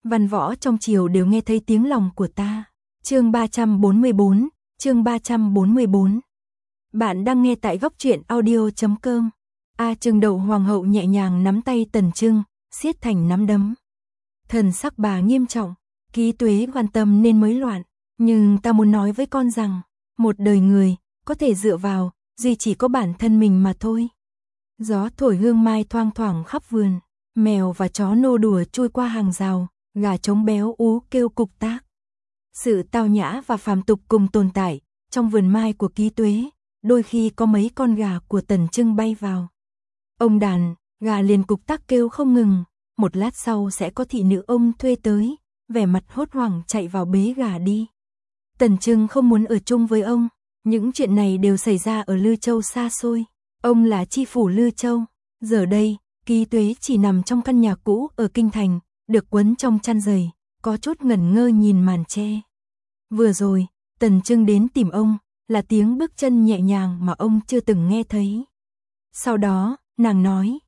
Văn võ trong triều đều nghe thấy tiếng lòng của ta. Chương 344, chương 344. Bạn đang nghe tại góc truyện audio.com. Trưng Đậu hoàng hậu nhẹ nhàng nắm tay Tần Trưng, siết thành nắm đấm. Thần sắc bà nghiêm trọng, Ký Tuế quan tâm nên mới loạn, nhưng ta muốn nói với con rằng, một đời người có thể dựa vào duy chỉ có bản thân mình mà thôi. Gió thổi hương mai thoang thoảng khắp vườn, mèo và chó nô đùa chui qua hàng rào, gà trống béo ú kêu cục tác. Sự tao nhã và phàm tục cùng tồn tại trong vườn mai của Ký Tuế, đôi khi có mấy con gà của Tần Trưng bay vào. Ông đàn, gà liền cục tác kêu không ngừng, một lát sau sẽ có thị nữ ông thuê tới, vẻ mặt hốt hoảng chạy vào bế gà đi. Tần Trưng không muốn ở chung với ông, những chuyện này đều xảy ra ở Lư Châu xa xôi. Ông là chi phủ Lư Châu, giờ đây, Ký Tuế chỉ nằm trong căn nhà cũ ở kinh thành, được quấn trong chăn dày, có chút ngẩn ngơ nhìn màn tre. Vừa rồi, Tần Trưng đến tìm ông, là tiếng bước chân nhẹ nhàng mà ông chưa từng nghe thấy. Sau đó, nàng nói,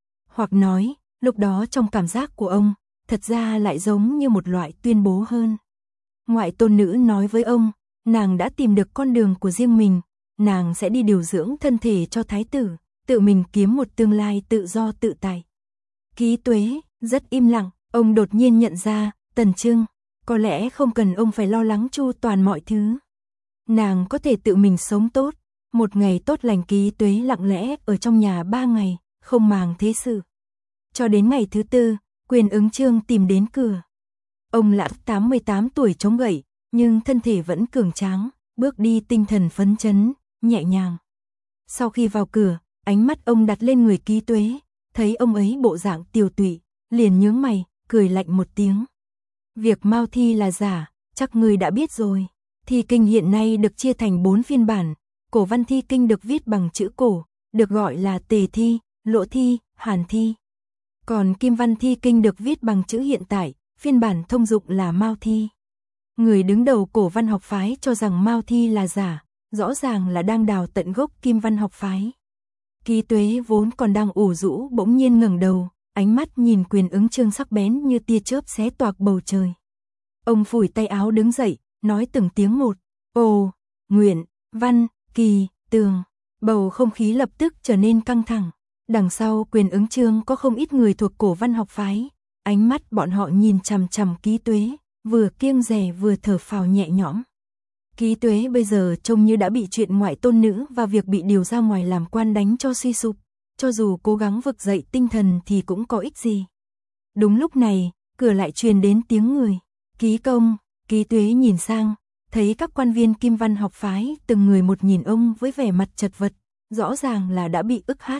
lúc đó trong cảm giác của ông, thật ra lại giống như một loại tuyên bố hơn. Ngoại tôn nữ nói với ông, nàng đã tìm được con đường của riêng mình, nàng sẽ đi điều dưỡng thân thể cho thái tử, tự mình kiếm một tương lai tự do tự tại. Ký Tuế rất im lặng, ông đột nhiên nhận ra, Tần Trưng, có lẽ không cần ông phải lo lắng chu toàn mọi thứ. Nàng có thể tự mình sống tốt. Một ngày tốt lành, Ký Tuế lặng lẽ ở trong nhà 3 ngày, không màng thế sự. Cho đến ngày thứ 4, Quyền Ứng Chương tìm đến cửa. Ông đã 88 tuổi chống gậy, nhưng thân thể vẫn cường tráng, bước đi tinh thần phấn chấn, nhẹ nhàng. Sau khi vào cửa, ánh mắt ông đặt lên người Ký Tuế, thấy ông ấy bộ dạng tiều tụy, liền nhướng mày, cười lạnh một tiếng. Việc Mao Thi là giả, chắc ngươi đã biết rồi. Thi kinh hiện nay được chia thành 4 phiên bản. Cổ văn thi kinh được viết bằng chữ cổ, được gọi là Tề thi, Lộ thi, Hàn thi. Còn Kim văn thi kinh được viết bằng chữ hiện tại, phiên bản thông dụng là Mao thi. Người đứng đầu cổ văn học phái cho rằng Mao thi là giả, rõ ràng là đang đào tận gốc Kim văn học phái. Ký Tuế vốn còn đang ủ rũ bỗng nhiên ngẩng đầu, ánh mắt nhìn Quyền Ứng Chương sắc bén như tia chớp xé toạc bầu trời. Ông phủi tay áo đứng dậy, nói từng tiếng một, Ồ, Nguyện, Văn, Kỳ, Tường. Bầu không khí lập tức trở nên căng thẳng. Đằng sau Quyền Ứng Chương có không ít người thuộc cổ văn học phái, ánh mắt bọn họ nhìn chằm chằm Ký Tuế, vừa kiêng dè vừa thở phào nhẹ nhõm. Ký Tuế bây giờ trông như đã bị chuyện ngoại tôn nữ và việc bị điều ra ngoài làm quan đánh cho suy sụp, cho dù cố gắng vực dậy tinh thần thì cũng có ích gì. Đúng lúc này, cửa lại truyền đến tiếng người. Ký công. Ký Tuế nhìn sang, thấy các quan viên Kim văn học phái từng người một nhìn ông với vẻ mặt chật vật, rõ ràng là đã bị ức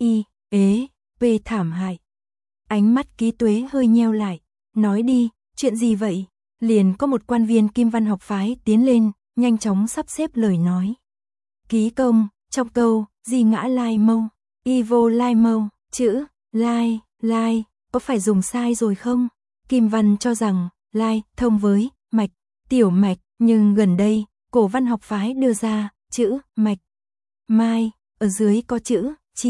P thảm hại. Ánh mắt Ký Tuế hơi nheo lại, nói đi, chuyện gì vậy? Liền có một quan viên Kim văn học phái tiến lên, nhanh chóng sắp xếp lời nói. Ký công, trong câu, di ngã lai mâu, y vô lai mâu, chữ, lai, có phải dùng sai rồi không? Kim văn cho rằng, lai, thông với, mạch, tiểu mạch, nhưng gần đây, cổ văn học phái đưa ra, chữ, mạch, mai, ở dưới có chữ,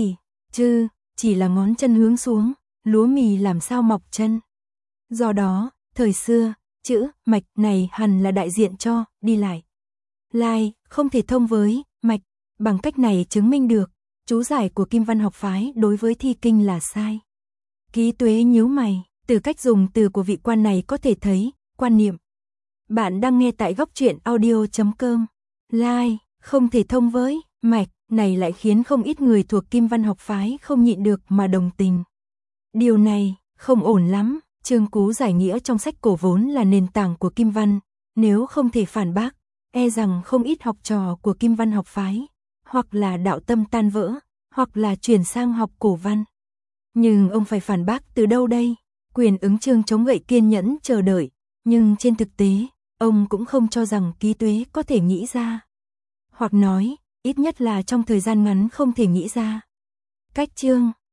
chỉ là ngón chân hướng xuống, lúa mì làm sao mọc chân. Do đó, thời xưa, chữ, mạch này hẳn là đại diện cho, đi lại. Lai, không thể thông với, mạch, bằng cách này chứng minh được, chú giải của Kim văn học phái đối với thi kinh là sai. Ký Tuế nhíu mày, từ cách dùng từ của vị quan này có thể thấy, quan niệm. Bạn đang nghe tại góc truyện audio.com. Lai, không thể thông với, mạch, này lại khiến không ít người thuộc Kim văn học phái không nhịn được mà đồng tình. Điều này, không ổn lắm, chương cú giải nghĩa trong sách cổ vốn là nền tảng của Kim văn, nếu không thể phản bác, e rằng không ít học trò của Kim văn học phái, hoặc là đạo tâm tan vỡ, hoặc là chuyển sang học cổ văn. Nhưng ông phải phản bác từ đâu đây? Quyền Ứng Chương chống gậy kiên nhẫn chờ đợi, nhưng trên thực tế, ông cũng không cho rằng Ký Tuế có thể nghĩ ra. Hoặc nói, ít nhất là trong thời gian ngắn không thể nghĩ ra. Cách chương,